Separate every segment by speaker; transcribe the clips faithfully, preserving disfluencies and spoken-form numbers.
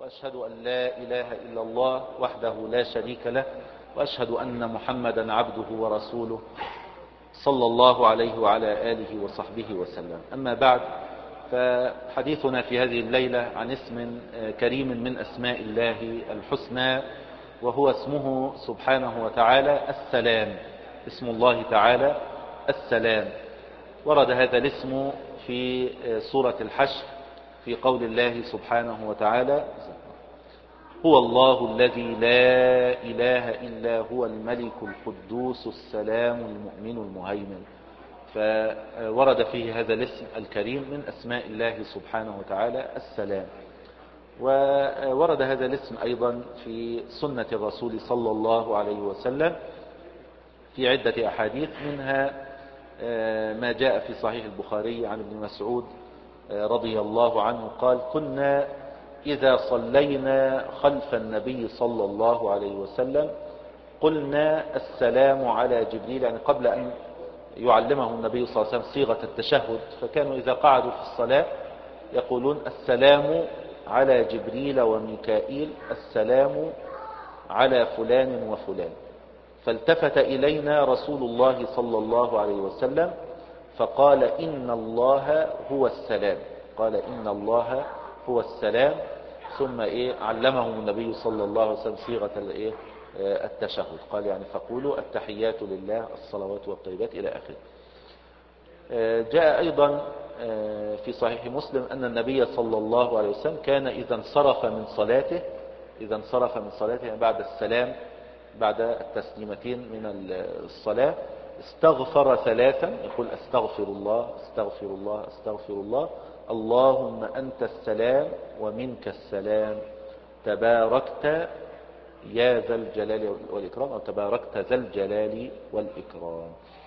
Speaker 1: وأشهد أن لا إله إلا الله وحده لا شريك له، وأشهد أن محمدا عبده ورسوله صلى الله عليه وعلى آله وصحبه وسلم. أما بعد، فحديثنا في هذه الليلة عن اسم كريم من أسماء الله الحسنى، وهو اسمه سبحانه وتعالى السلام. اسم الله تعالى السلام. ورد هذا الاسم في سورة الحشر في قول الله سبحانه وتعالى: هو الله الذي لا إله إلا هو الملك القدوس السلام المؤمن المهيمن. فورد فيه هذا الاسم الكريم من أسماء الله سبحانه وتعالى السلام. وورد هذا الاسم أيضا في سنة الرسول صلى الله عليه وسلم في عدة أحاديث، منها ما جاء في صحيح البخاري عن ابن مسعود رضي الله عنه قال: كنا إذا صلينا خلف النبي صلى الله عليه وسلم قلنا السلام على جبريل، يعني قبل أن يعلمه النبي صلى الله عليه وسلم صيغة التشهد، فكانوا إذا قعدوا في الصلاة يقولون: السلام على جبريل وميكائيل، السلام على فلان وفلان. فالتفت إلينا رسول الله صلى الله عليه وسلم فقال: إن الله هو السلام. قال: إن الله هو السلام. ثم إيه علمهم النبي صلى الله عليه وسلم صيغة الإيه التشهد، قال يعني: فقولوا التحيات لله الصلوات والطيبات إلى آخره. جاء أيضا في صحيح مسلم أن النبي صلى الله عليه وسلم كان إذا انصرف من صلاته إذا انصرف من صلاته بعد السلام، بعد التسليمتين من الصلاة، استغفر ثلاثا، يقول: استغفر الله استغفر الله استغفر الله، اللهم أنت السلام ومنك السلام، تباركت يا ذا الجلال والإكرام، أو تباركت ذا الجلال والإكرام.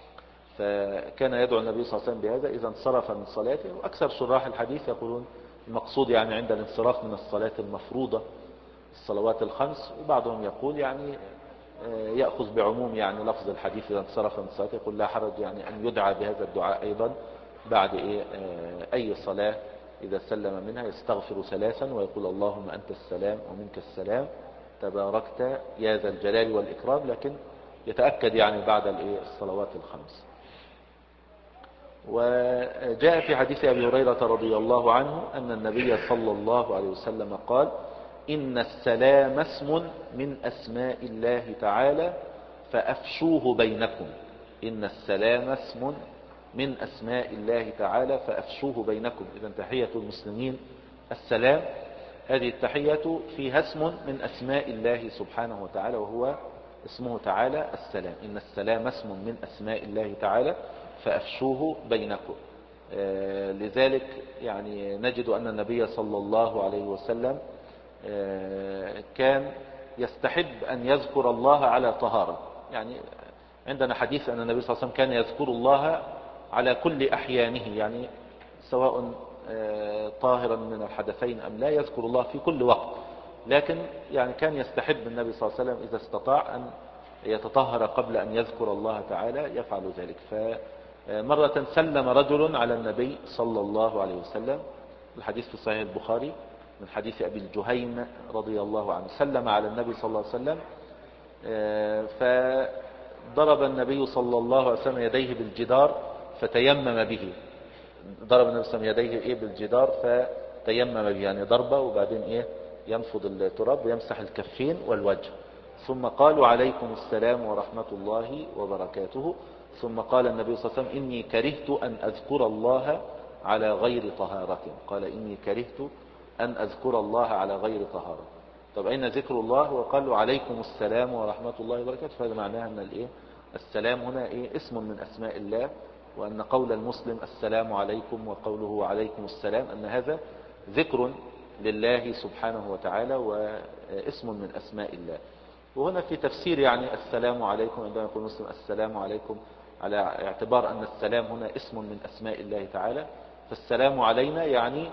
Speaker 1: فكان يدعو النبي صلى الله عليه وسلم بهذا إذا انصرف من صلاته. وأكثر شراح الحديث يقولون المقصود يعني عند الانصراف من الصلاة المفروضة، الصلوات الخمس. وبعضهم يقول يعني يأخذ بعموم يعني لفظ الحديث إذا انصرف من صلاته، يقول لا حرج يعني أن يدعى بهذا الدعاء أيضا بعد إيه أي صلاة إذا سلم منها، يستغفر ثلاثا ويقول: اللهم أنت السلام ومنك السلام، تباركت يا ذا الجلال والإكرام، لكن يتأكد يعني بعد الإيه الصلوات الخمس. وجاء في حديث أبي هريرة رضي الله عنه أن النبي صلى الله عليه وسلم قال: إن السلام اسم من أسماء الله تعالى فأفشوه بينكم. إن السلام اسم من أسماء الله تعالى فأفشوه بينكم. إذن تحية المسلمين السلام، هذه التحية فيها اسم من أسماء الله سبحانه وتعالى، وهو اسمه تعالى السلام. إن السلام اسم من أسماء الله تعالى فأفشوه بينكم. آه لذلك يعني نجد أن النبي صلى الله عليه وسلم آه كان يستحب أن يذكر الله على طهارة. يعني عندنا حديث أن النبي صلى الله عليه وسلم كان يذكر الله على كل أحيانه، يعني سواء آه طاهرا من الحدثين أم لا، يذكر الله في كل وقت. لكن يعني كان يستحب النبي صلى الله عليه وسلم إذا استطاع أن يتطهر قبل أن يذكر الله تعالى يفعل ذلك. فمرة سلم رجل على النبي صلى الله عليه وسلم، الحديث في صحيح البخاري من حديث أبي الجهيم رضي الله عنه، سلم على النبي صلى الله عليه وسلم فضرب النبي صلى الله عليه وسلم يديه بالجدار فتيمم به. ضرب النبي صلى الله عليه وسلم يديه إيه بالجدار فتيمم به، يعني ضربة وبعدين إيه ينفض التراب ويمسح الكفين والوجه. ثم قالوا: عليكم السلام ورحمة الله وبركاته. ثم قال النبي صلى الله عليه وسلم: إني كرهت أن أذكر الله على غير طهارة. قال: إني كرهت أن أذكر الله على غير طهارة. طب أين ذكر الله؟ وقالوا: عليكم السلام ورحمة الله وبركاته. فهذا معناه أن الإيه السلام هنا إيه اسم من أسماء الله، وأن قول المسلم السلام عليكم وقوله عليكم السلام أن هذا ذكر لله سبحانه وتعالى واسم من أسماء الله. وهنا في تفسير يعني السلام عليكم، عندما يقول مسلم السلام عليكم على اعتبار أن السلام هنا اسم من أسماء الله تعالى، فالسلام علينا يعني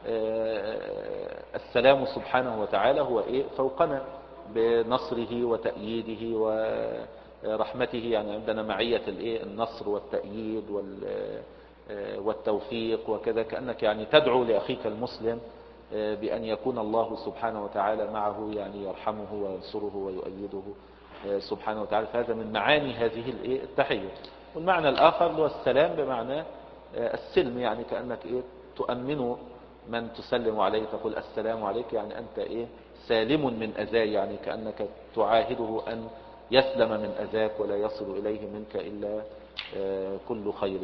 Speaker 1: السلام سبحانه وتعالى هو إيه فوقنا بنصره وتأييده ورحمته. يعني عندنا معية الإيه النصر والتأييد والتوفيق وكذا، كأنك يعني تدعو لأخيك المسلم بأن يكون الله سبحانه وتعالى معه، يعني يرحمه وينصره ويؤيده سبحانه وتعالى. فهذا من معاني هذه التحية. والمعنى الآخر هو السلام بمعنى السلم، يعني كأنك إيه تؤمن من تسلم عليه، تقول السلام عليك، يعني أنت إيه سالم من أذاه، يعني كأنك تعاهده أن يسلم من أذاك ولا يصل إليه منك إلا كل خير.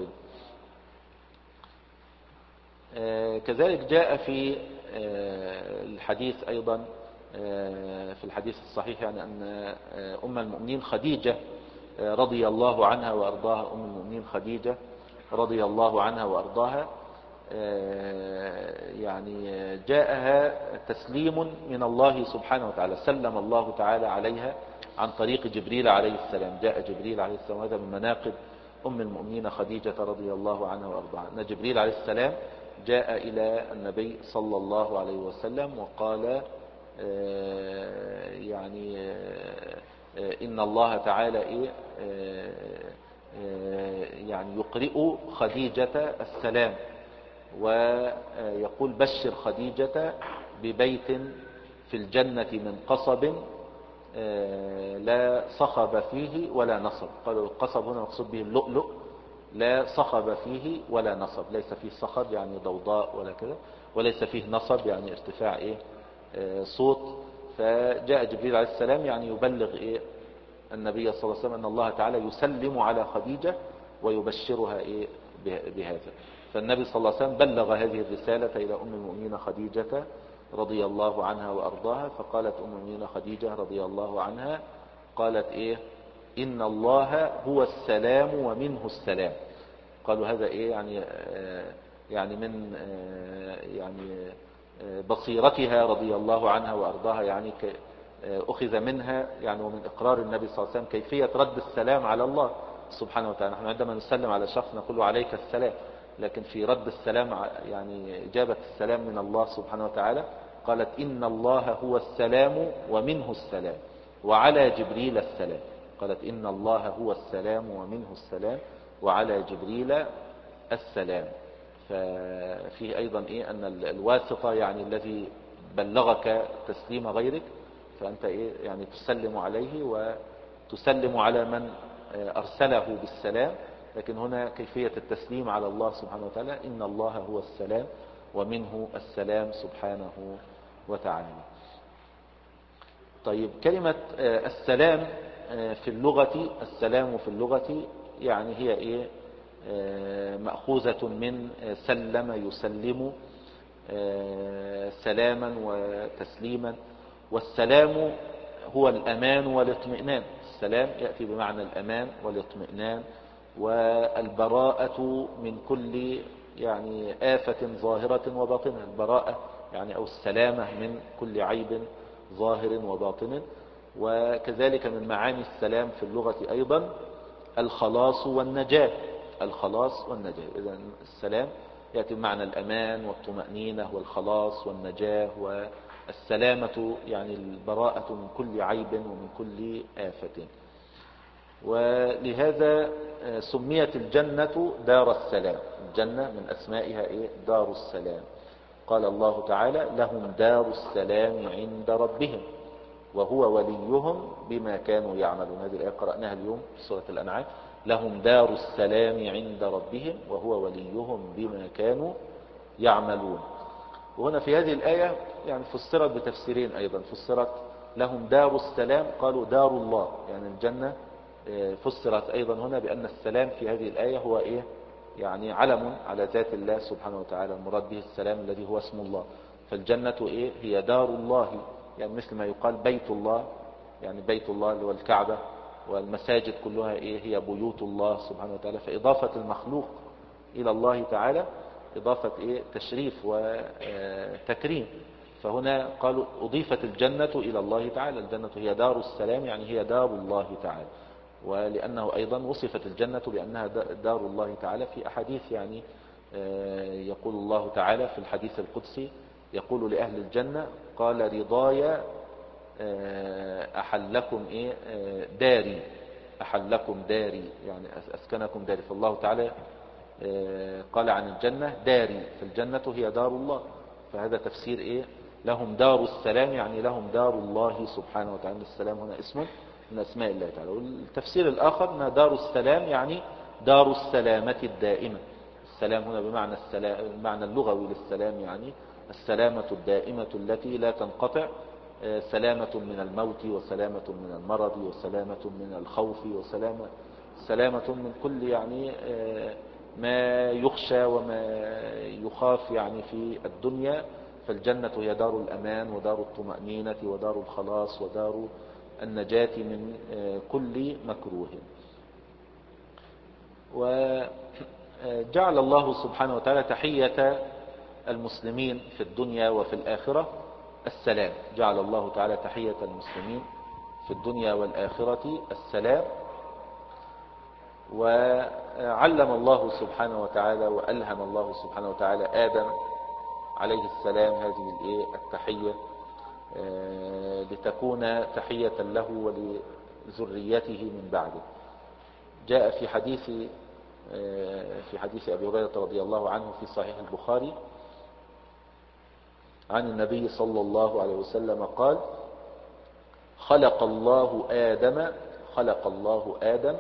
Speaker 1: كذلك جاء في الحديث أيضا، في الحديث الصحيح، يعني أن أم المؤمنين خديجة رضي الله عنها وأرضاها، أم المؤمنين خديجة رضي الله عنها وأرضاها، يعني جاءها تسليم من الله سبحانه وتعالى، سلم الله تعالى عليها عن طريق جبريل عليه السلام. جاء جبريل عليه السلام، هذا من مناقب أم المؤمنين خديجة رضي الله عنها وأرضاها، أن جبريل عليه السلام جاء إلى النبي صلى الله عليه وسلم وقال يعني إن الله تعالى إيه يعني يقرئ خديجة السلام، ويقول بشر خديجة ببيت في الجنة من قصب لا صخب فيه ولا نصب. قالوا القصب هنا مقصود به اللؤلؤ، لا صخب فيه ولا نصب، ليس فيه صخب يعني ضوضاء ولا كذا، وليس فيه نصب يعني ارتفاع إيه صوت. فجاء جبريل عليه السلام يعني يبلغ إيه النبي صلى الله عليه وسلم أن الله تعالى يسلم على خديجة ويبشرها إيه بهذا. فالنبي صلى الله عليه وسلم بلغ هذه الرسالة إلى أم المؤمنين خديجة رضي الله عنها وأرضاها. فقالت أم المؤمنين خديجة رضي الله عنها، قالت إيه إن الله هو السلام ومنه السلام. قالوا هذا إيه يعني آه يعني من آه يعني آه بصيرتها رضي الله عنها وأرضاها، يعني أخذ منها يعني ومن إقرار النبي صلى الله عليه وسلم كيفية رد السلام على الله سبحانه وتعالى. نحن عندما نسلم على شخص نقول عليك السلام، لكن في رد السلام يعني إجابة السلام من الله سبحانه وتعالى، قالت إن الله هو السلام ومنه السلام وعلى جبريل السلام. قالت إن الله هو السلام ومنه السلام وعلى جبريل السلام. ففيه أيضا إيه أن الواسطة يعني الذي بلغك تسليم غيرك، فأنت إيه يعني تسلم عليه وتسلم على من أرسله بالسلام. لكن هنا كيفية التسليم على الله سبحانه وتعالى إن الله هو السلام ومنه السلام سبحانه وتعالى. طيب كلمة السلام في اللغة، السلام في اللغة يعني هي إيه مأخوذة من سلم يسلم سلاما وتسليما. والسلام هو الأمان والاطمئنان. السلام يأتي بمعنى الأمان والاطمئنان والبراءة من كل يعني آفة ظاهرة وباطنة. البراءة يعني أو السلامة من كل عيب ظاهر وباطن. وكذلك من معاني السلام في اللغة أيضا الخلاص والنجاة. الخلاص والنجاة. إذن السلام يأتي بمعنى الأمان والطمأنينة والخلاص والنجاة والسلامة، يعني البراءة من كل عيب ومن كل آفة. ولهذا سميت الجنة دار السلام. الجنة من أسمائها إيه؟ دار السلام. قال الله تعالى لهم دار السلام عند ربهم وهو وليهم بما كانوا يعملون. هذه الآية قرأناها اليوم في سورة الأنعام. لهم دار السلام عند ربهم وهو وليهم بما كانوا يعملون. وهنا في هذه الآية يعني فسرت بتفسيرين أيضا. فسرت لهم دار السلام، قالوا دار الله، يعني الجنة. فسرت أيضا هنا بأن السلام في هذه الآية هو إيه؟ يعني علم على ذات الله سبحانه وتعالى، المراد به السلام الذي هو اسم الله. فالجنة إيه؟ هي دار الله، يعني مثل ما يقال بيت الله، يعني بيت الله اللي هو الكعبة، والمساجد كلها إيه؟ هي بيوت الله سبحانه وتعالى. فإضافة المخلوق إلى الله تعالى إضافة إيه؟ تشريف وتكريم. فهنا قالوا أضيفت الجنة إلى الله تعالى. الجنة هي دار السلام، يعني هي دار الله تعالى. ولأنه أيضا وصفت الجنة بأنها دار الله تعالى في أحاديث، يعني يقول الله تعالى في الحديث القدسي، يقول لأهل الجنة قال رضايا أحلكم إيه داري، أحلكم داري يعني أسكنكم داري. فالله تعالى قال عن الجنة داري، فالجنة هي دار الله. فهذا تفسير إيه؟ لهم دار السلام، يعني لهم دار الله سبحانه وتعالى. السلام هنا اسم من أسماء الله تعالى. والتفسير الآخر أن دار السلام يعني دار السلامة الدائمة. السلام هنا بمعنى السلام، المعنى اللغوي للسلام يعني السلامة الدائمة التي لا تنقطع، سلامة من الموت وسلامة من المرض وسلامة من الخوف وسلامة سلامة من كل يعني ما يخشى وما يخاف يعني في الدنيا. فالجنة هي دار الأمان ودار الطمأنينة ودار الخلاص ودار النجاة من كل مكروه. وجعل الله سبحانه وتعالى تحية المسلمين في الدنيا وفي الآخرة السلام. جعل الله تعالى تحية المسلمين في الدنيا والآخرة السلام. وعلم الله سبحانه وتعالى وألهم الله سبحانه وتعالى آدم عليه السلام هذه التحية لتكون تحية له ولذريته من بعده. جاء في حديث في حديث أبي هريرة رضي الله عنه في صحيح البخاري عن النبي صلى الله عليه وسلم قال: خلق الله آدم خلق الله آدم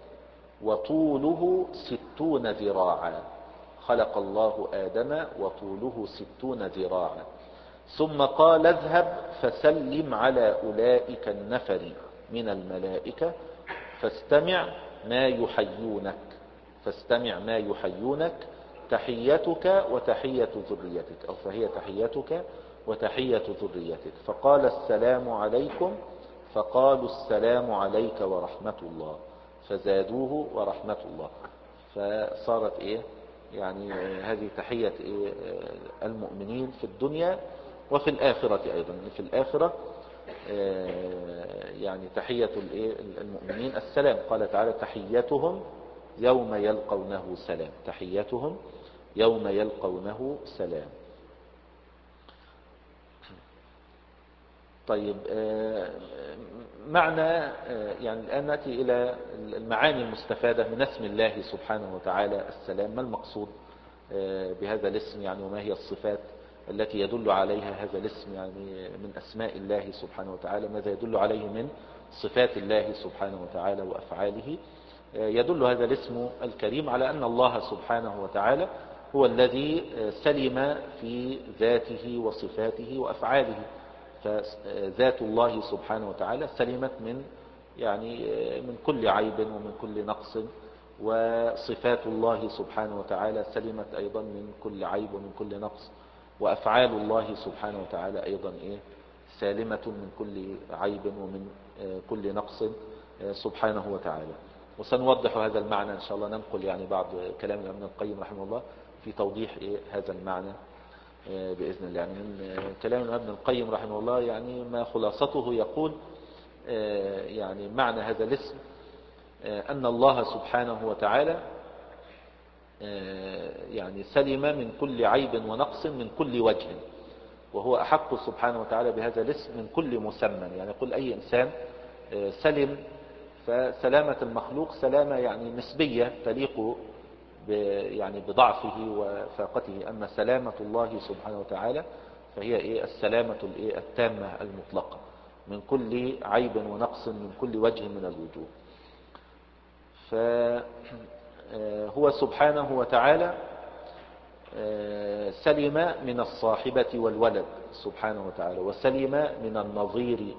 Speaker 1: وطوله ستون ذراعا. خلق الله آدم وطوله ستون ذراعا ثم قال: اذهب فسلم على أولئك النفر من الملائكة فاستمع ما يحيونك فاستمع ما يحيونك تحيتك وتحية ذريتك، أو فهي تحيتك وتحية ذريتك. فقال: السلام عليكم. فقالوا: السلام عليك ورحمة الله. فزادوه ورحمة الله. فصارت إيه يعني هذه تحية إيه المؤمنين في الدنيا وفي الآخرة أيضا. في الآخرة يعني تحية المؤمنين السلام. قال تعالى: تحيتهم يوم يلقونه سلام. تحيتهم يوم يلقونه سلام. طيب، معنى يعني الآن نأتي إلى المعاني المستفادة من اسم الله سبحانه وتعالى السلام. ما المقصود بهذا الاسم يعني، وما هي الصفات التي يدل عليها هذا الاسم يعني من أسماء الله سبحانه وتعالى؟ ماذا يدل عليه من صفات الله سبحانه وتعالى وأفعاله؟ يدل هذا الاسم الكريم على أن الله سبحانه وتعالى هو الذي سلم في ذاته وصفاته وأفعاله. فذات الله سبحانه وتعالى سلمت من يعني من كل عيب ومن كل نقص، وصفات الله سبحانه وتعالى سلمت أيضا من كل عيب ومن كل نقص، وأفعال الله سبحانه وتعالى أيضا إيه سالمة من كل عيب ومن كل نقص سبحانه وتعالى. وسنوضح هذا المعنى إن شاء الله، ننقل يعني بعض كلام ابن القيم رحمه الله في توضيح إيه هذا المعنى بإذن الله. يعني من كلام ابن القيم رحمه الله يعني ما خلاصته يقول يعني معنى هذا الاسم أن الله سبحانه وتعالى يعني سلم من كل عيب ونقص من كل وجه، وهو أحق سبحانه وتعالى بهذا الاسم من كل مسمى. يعني يقول أي إنسان سلم، فسلامة المخلوق سلامة يعني نسبية تليق يعني بضعفه وفاقته، أما سلامة الله سبحانه وتعالى فهي إيه السلامة الإيه التامة المطلقة من كل عيب ونقص من كل وجه من الوجوه. فهو سبحانه وتعالى سلم من الصاحبة والولد سبحانه وتعالى، وسلم من النظير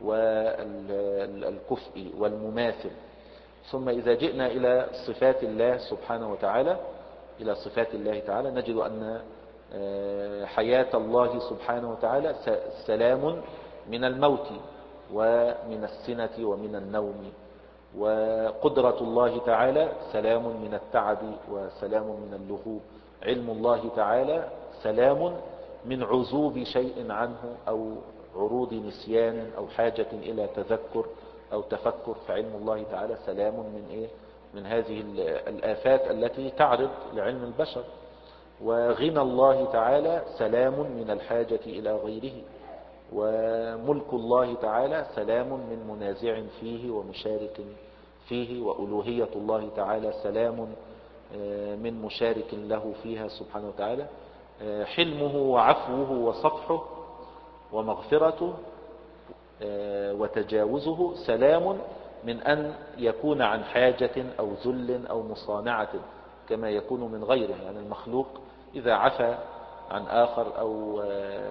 Speaker 1: والكفء والمماثل. ثم إذا جئنا إلى صفات الله سبحانه وتعالى إلى صفات الله تعالى نجد أن حياة الله سبحانه وتعالى سلام من الموت ومن السنة ومن النوم، وقدرة الله تعالى سلام من التعب وسلام من اللهوب. علم الله تعالى سلام من عزوب شيء عنه أو عروض نسيان أو حاجة إلى تذكر أو تفكر، فعلم الله تعالى سلام من إيه من هذه الآفات التي تعرض لعلم البشر. وغنى الله تعالى سلام من الحاجة إلى غيره، وملك الله تعالى سلام من منازع فيه ومشارك فيه، وألوهية الله تعالى سلام من مشارك له فيها سبحانه وتعالى. حلمه وعفوه وصفحه ومغفرته وتجاوزه سلام من أن يكون عن حاجة أو ذل أو مصانعة كما يكون من غيره. يعني المخلوق إذا عفى عن آخر أو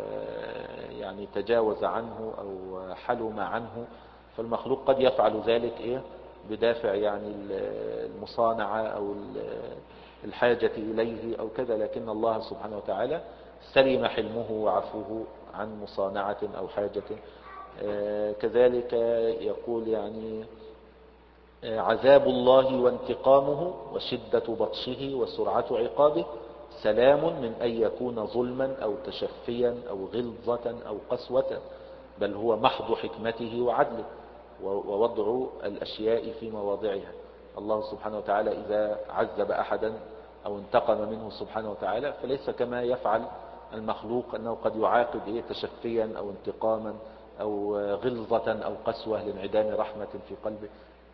Speaker 1: يعني تجاوز عنه أو حلم عنه، فالمخلوق قد يفعل ذلك إيه بدافع يعني المصانعة أو الحاجة إليه أو كذا، لكن الله سبحانه وتعالى سلم حلمه وعفوه عن مصانعة أو حاجة. كذلك يقول يعني عذاب الله وانتقامه وشدة بطشه وسرعة عقابه سلام من أن يكون ظلما أو تشفيا أو غلظة أو قسوة، بل هو محض حكمته وعدله ووضع الأشياء في مواضعها. الله سبحانه وتعالى إذا عذب أحدا أو انتقم منه سبحانه وتعالى فليس كما يفعل المخلوق أنه قد يعاقب إيه تشفيا أو انتقاما أو غلظة أو قسوة لانعدام رحمة في قلبه،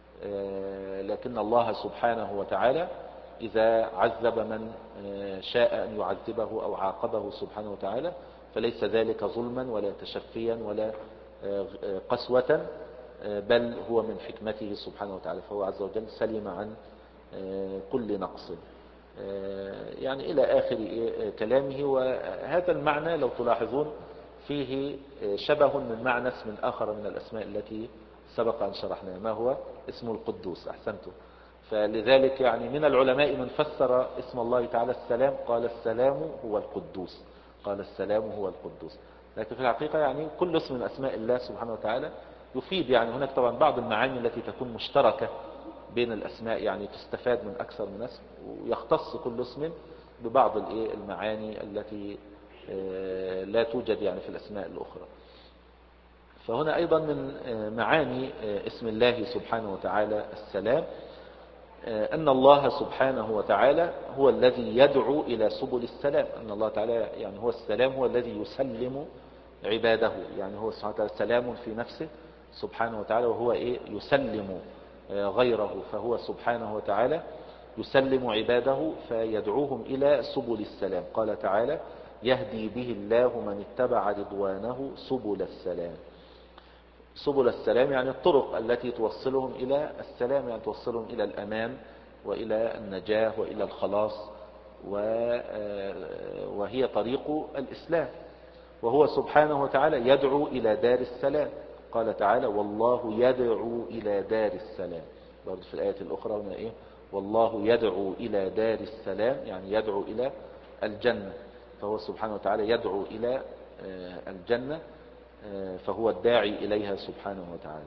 Speaker 1: لكن الله سبحانه وتعالى إذا عذب من شاء أن يعذبه أو عاقبه سبحانه وتعالى فليس ذلك ظلما ولا تشفيا ولا قسوة، بل هو من حكمته سبحانه وتعالى، فهو عز وجل سلم عن كل نقص يعني إلى آخر كلامه. وهذا المعنى لو تلاحظون فيه شبه من معنى اسم آخر من الأسماء التي سبق أن شرحناها، ما هو اسم القدوس. أحسنتم. فلذلك يعني من العلماء من فسر اسم الله تعالى السلام قال السلام هو القدوس، قال السلام هو القدوس. لكن في الحقيقة يعني كل اسم من أسماء الله سبحانه وتعالى يفيد، يعني هناك طبعا بعض المعاني التي تكون مشتركة بين الأسماء، يعني تستفاد من أكثر من اسم، ويختص كل اسم ببعض المعاني التي لا توجد يعني في الأسماء الأخرى. فهنا أيضا من معاني اسم الله سبحانه وتعالى السلام أن الله سبحانه وتعالى هو الذي يدعو إلى سبل السلام. أن الله تعالى يعني هو السلام، هو الذي يسلم عباده، يعني هو سبحانه وتعالى سلام في نفسه سبحانه وتعالى، وهو إيه يسلم غيره، فهو سبحانه وتعالى يسلم عباده فيدعوهم إلى سبل السلام. قال تعالى يهدي به الله من اتبع رضوانه سبل السلام. سبل السلام يعني الطرق التي توصلهم إلى السلام، يعني توصلهم إلى الأمان وإلى النجاة وإلى الخلاص، وهي طريق الإسلام. وهو سبحانه وتعالى يدعو إلى دار السلام. قال تعالى والله يدعو إلى دار السلام، برضو في الآية الأخرى هنا إيه والله يدعو إلى دار السلام، يعني يدعو إلى الجنة، فهو سبحانه وتعالى يدعو إلى الجنة، فهو الداعي إليها سبحانه وتعالى.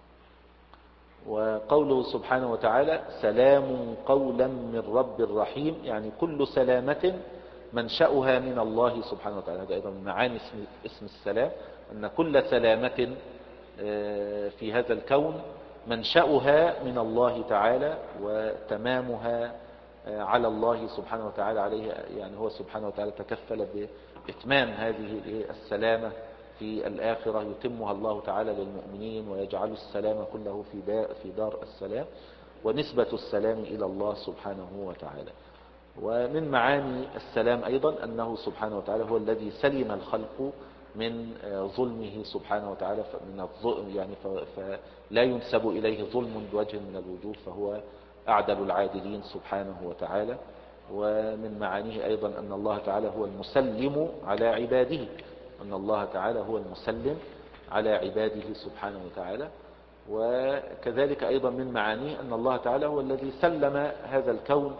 Speaker 1: وقوله سبحانه وتعالى سلام قولا من رب رحيم، يعني كل سلامة منشأها من الله سبحانه وتعالى. هذا أيضا من معاني اسم, اسم السلام، أن كل سلامة في هذا الكون منشأها من الله تعالى وتمامها على الله سبحانه وتعالى عليه، يعني هو سبحانه وتعالى تكفل بإتمام هذه السلامة في الآخرة، يتمها الله تعالى للمؤمنين ويجعل السلام كله في دار السلام، ونسبة السلام إلى الله سبحانه وتعالى. ومن معاني السلام أيضا أنه سبحانه وتعالى هو الذي سلم الخلق من ظلمه سبحانه وتعالى، من الظلم يعني فلا ينسب إليه ظلم بوجه من الوجوه، فهو أعدل العادلين سبحانه وتعالى. ومن معانيه أيضا أن الله تعالى هو المسلم على عباده، أن الله تعالى هو المسلم على عباده سبحانه وتعالى. وكذلك أيضا من معانيه أن الله تعالى هو الذي سلم هذا الكون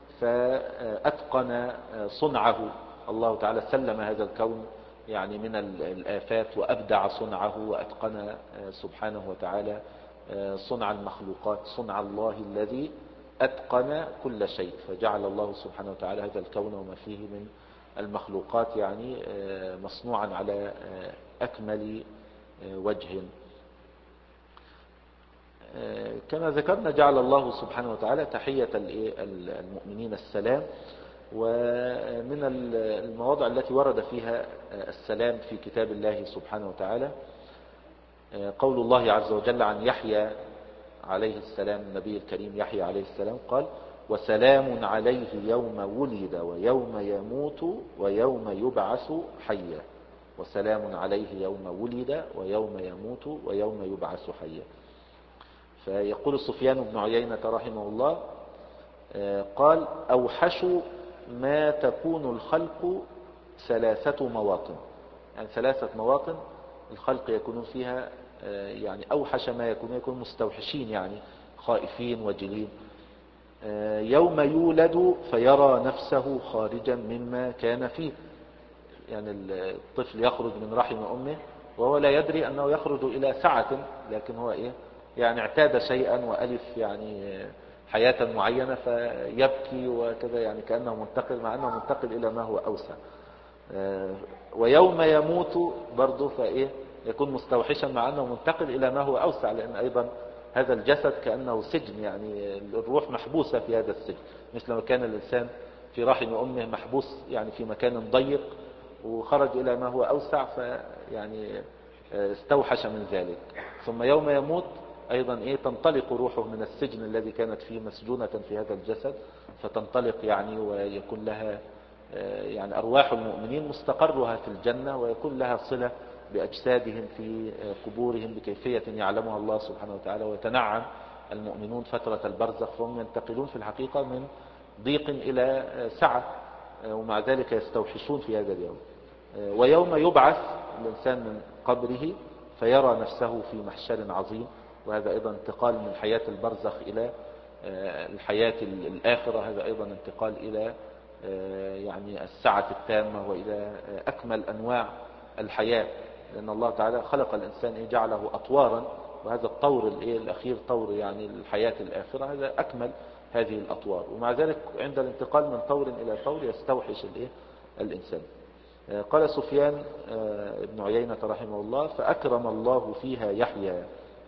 Speaker 1: فأتقن صنعه. الله تعالى سلم هذا الكون يعني من الآفات وأبدع صنعه وأتقن سبحانه وتعالى صنع المخلوقات، صنع الله الذي أتقن كل شيء، فجعل الله سبحانه وتعالى هذا الكون وما فيه من المخلوقات يعني مصنوعا على أكمل وجه. كما ذكرنا جعل الله سبحانه وتعالى تحية المؤمنين السلام. ومن المواضع التي ورد فيها السلام في كتاب الله سبحانه وتعالى قول الله عز وجل عن يحيى عليه السلام، النبي الكريم يحيى عليه السلام قال وسلام عليه يوم ولد ويوم يموت ويوم يبعث حيا. وسلام عليه يوم ولد ويوم يموت ويوم يبعث حيا. فيقول سفيان بن عيينة رحمه الله قال: أوحش ما تكون الخلق ثلاثة مواطن، يعني ثلاثة مواطن الخلق يكونون فيها يعني أوحش ما يكون يكون مستوحشين، يعني خائفين وجلين. يوم يولد فيرى نفسه خارجا مما كان فيه، يعني الطفل يخرج من رحم أمه وهو لا يدري أنه يخرج إلى سعة، لكن هو إيه يعني اعتاد شيئا وألف يعني حياة معينة فيبكي وكذا، يعني كأنه منتقل، مع أنه منتقل إلى ما هو أوسع. ويوم يموت برضه فإيه يكون مستوحشا مع أنه منتقل إلى ما هو أوسع، لأن أيضا هذا الجسد كأنه سجن، يعني الروح محبوسة في هذا السجن، مثل ما كان الإنسان في رحم أمه محبوس يعني في مكان ضيق وخرج إلى ما هو أوسع فيعني استوحش من ذلك. ثم يوم يموت أيضا إيه تنطلق روحه من السجن الذي كانت فيه مسجونة في هذا الجسد، فتنطلق يعني ويكون لها يعني أرواح المؤمنين مستقرها في الجنة، ويكون لها صلة بأجسادهم في قبورهم بكيفية يعلمها الله سبحانه وتعالى، ويتنعم المؤمنون فترة البرزخ، فهم ينتقلون في الحقيقة من ضيق إلى سعة، ومع ذلك يستوحشون في هذا اليوم. ويوم يبعث الإنسان من قبره فيرى نفسه في محشر عظيم، وهذا أيضا انتقال من حياة البرزخ إلى الحياة الآخرة، هذا أيضا انتقال إلى يعني السعة التامة وإلى أكمل أنواع الحياة، لأن الله تعالى خلق الإنسان جعله أطوارا، وهذا الطور الأخير طور يعني الحياة الآخرة، هذا أكمل هذه الأطوار، ومع ذلك عند الانتقال من طور إلى طور يستوحش الإنسان. قال سفيان بن عيينة رحمه الله: فأكرم الله فيها يحيى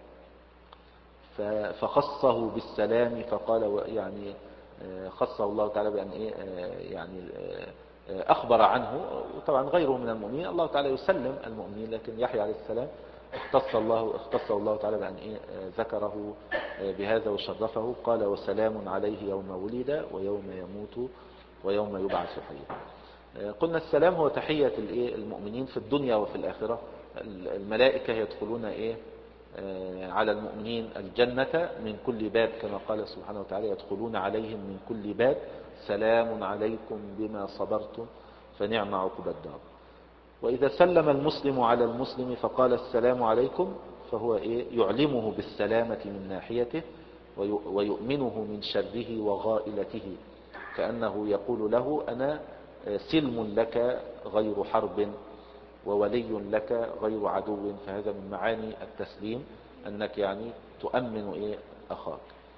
Speaker 1: فخصه بالسلام، فقال يعني خصه الله تعالى بأن إيه يعني أخبر عنه، وطبعا غيره من المؤمنين الله تعالى يسلم المؤمنين، لكن يحيى عليه السلام اختص الله اختصه الله تعالى بأن إيه ذكره بهذا وشرفه. قال: وسلام عليه يوم ولد ويوم يموت ويوم يبعث حيا. قلنا السلام هو تحية المؤمنين في الدنيا وفي الآخرة. الملائكة يدخلون إيه على المؤمنين الجنة من كل باب، كما قال سبحانه وتعالى: يدخلون عليهم من كل باب سلام عليكم بما صبرتم فنعم عقبى الدار. وإذا سلم المسلم على المسلم فقال السلام عليكم، فهو إيه يعلمه بالسلامة من ناحيته ويؤمنه من شره وغائلته، كأنه يقول له: أنا سلم لك غير حرب وولي لك غير عدو. فهذا من معاني التسليم، أنك يعني تؤمن إيه أخاك.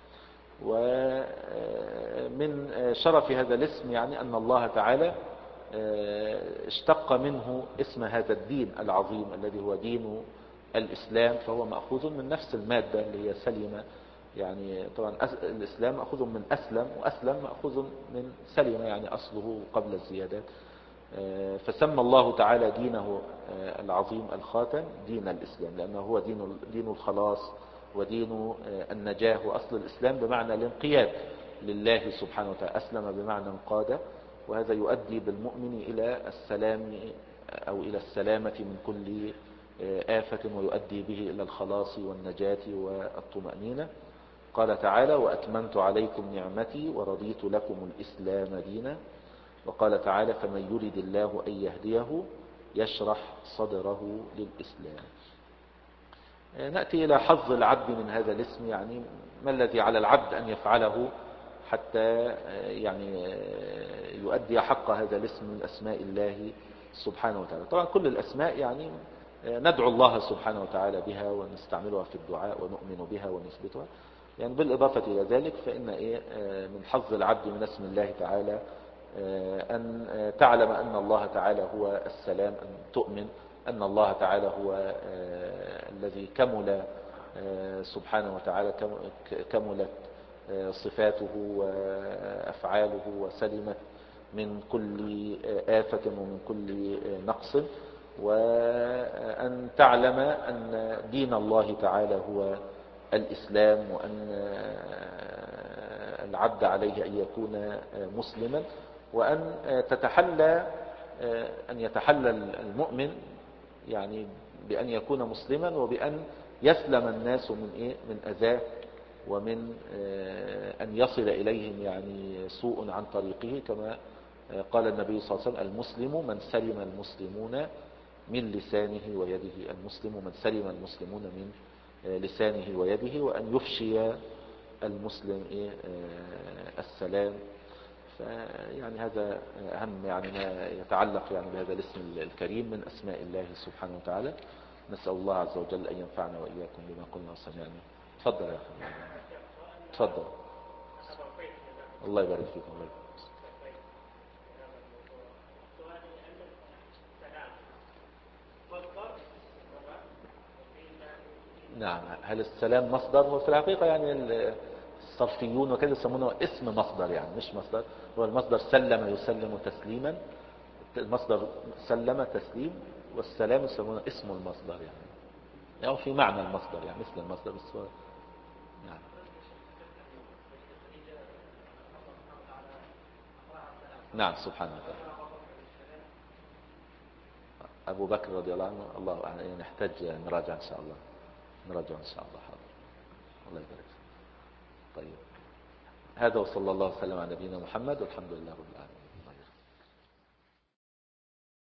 Speaker 1: ومن شرف هذا الاسم يعني أن الله تعالى اشتق منه اسم هذا الدين العظيم الذي هو دين الإسلام، فهو مأخوذ من نفس المادة اللي هي سلمة، يعني طبعا الإسلام مأخوذ من أسلم، وأسلم مأخوذ من سلمة يعني أصله قبل الزيادات. فسمى الله تعالى دينه العظيم الخاتم دين الإسلام، لأنه هو دين دين الخلاص ودين النجاة. وأصل الإسلام بمعنى الانقياد لله سبحانه وتعالى، أسلم بمعنى انقاد، وهذا يؤدي بالمؤمن إلى السلام أو إلى السلامة من كل آفة، ويؤدي به إلى الخلاص والنجاة والطمأنينة. قال تعالى: وأتممت عليكم نعمتي ورضيت لكم الإسلام دينا. وقال تعالى: فمن يرد الله أن يهديه يشرح صدره للإسلام. نأتي إلى حظ العبد من هذا الاسم، يعني ما الذي على العبد أن يفعله حتى يعني يؤدي حق هذا الاسم من أسماء الله سبحانه وتعالى. طبعا كل الأسماء يعني ندعو الله سبحانه وتعالى بها ونستعملها في الدعاء ونؤمن بها ونثبتها، يعني بالإضافة إلى ذلك فإن إيه من حظ العبد من اسم الله تعالى أن تعلم أن الله تعالى هو السلام، أن تؤمن أن الله تعالى هو الذي كمل سبحانه وتعالى، كملت صفاته وأفعاله وسلمت من كل آفة ومن كل نقص، وأن تعلم أن دين الله تعالى هو الإسلام، وأن العبد عليه أن يكون مسلما، وأن تتحلى أن يتحلى المؤمن يعني بأن يكون مسلما، وبأن يسلم الناس من إيه من أذاه، ومن أن يصل إليهم يعني سوء عن طريقه، كما قال النبي صلى الله عليه وسلم: المسلم من سلم المسلمون من لسانه ويده. المسلم من سلم المسلمون من لسانه ويده، وأن يفشي المسلم إيه السلام. فيعني هذا أهم يعني ما يتعلق يعني بهذا الاسم الكريم من أسماء الله سبحانه وتعالى. نسأل الله عز وجل أن ينفعنا وإياكم بما قلنا وسمعنا. تفضل يا أخي. تفضل. الله يبارك فيكم. الله يبارك. نعم. هل السلام مصدر؟ هو في الحقيقة يعني الصرفيون وكذا يسمونه اسم مصدر، يعني مش مصدر. هو المصدر سلم يسلم تسليما، المصدر سلم تسليم، والسلام يسمونه اسم المصدر يعني، يعني في معنى المصدر يعني مثل المصدر بس هو. نعم. نعم سبحانه وتعالى. أبو بكر رضي الله عنه، الله أعلم، نحتاج نراجع إن شاء الله، نراجع إن شاء الله. حاضر. الله يبارك فيك. طيب، هذا وصلى الله وسلم على نبينا محمد، والحمد لله رب العالمين.